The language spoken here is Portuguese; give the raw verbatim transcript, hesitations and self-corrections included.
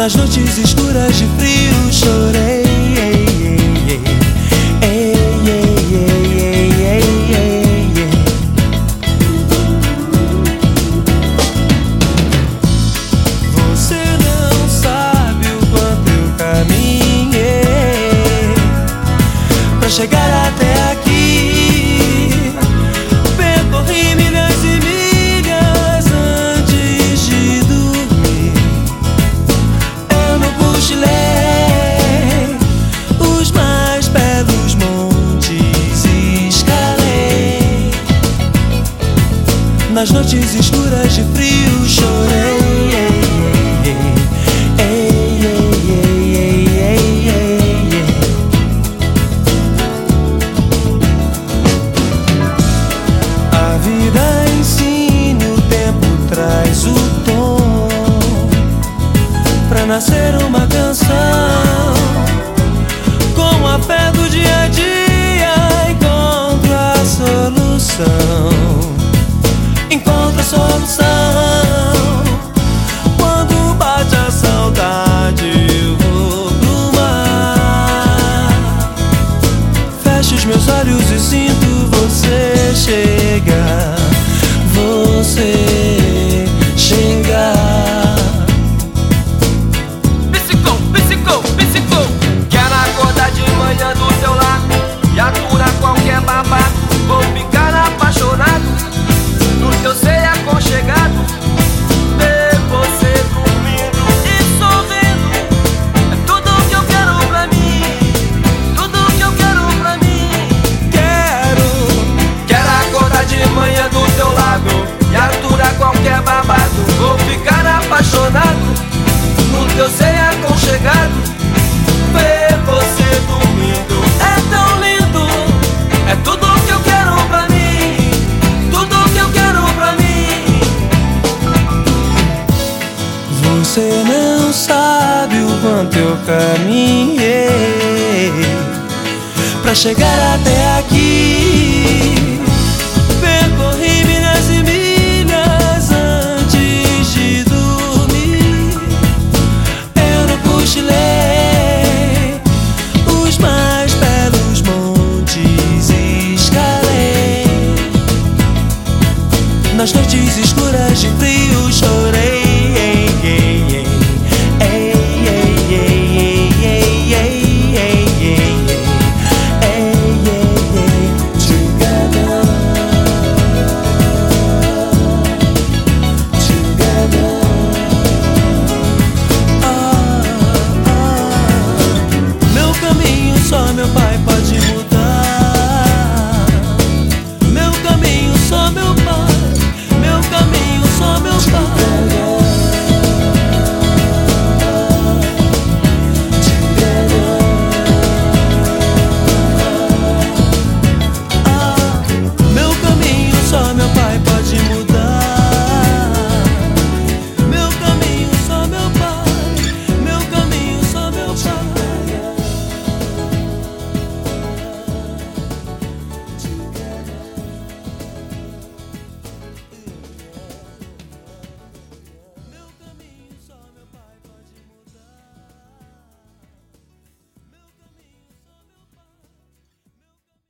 Nas noites escuras de frio chorei. Você não sabe o quanto eu caminhei pra chegar até aqui. Percorri milhas e milhas antes de dormir. Eu não cochilei, os mais belos montes escalei. Nas noites escuras de frio chorei. A vida ensina, o tempo traz o tom pra nascer uma canção. Com a fé do dia a dia encontro a solução. Encontro a solução. Quando bate a saudade eu vou pro mar. Fecho os meus olhos e sinto você chegar. Você chegar. Psicou, psicou, psicou. Quero acordar de manhã do teu lado e aturar qualquer babado. Vou ficar apaixonado no teu ser aconchegado. Ver você dormindo e sorrindo é tudo que eu quero pra mim. Tudo que eu quero pra mim. Quero, Quero acordar de manhã do teu lado e aturar qualquer babado. Vou ficar apaixonado no teu ser aconchegado. Ver você dormindo é tão lindo. é tudo que eu quero pra mim. Tudo que eu quero pra mim. Você não sabe o quanto eu caminhei pra chegar até aqui.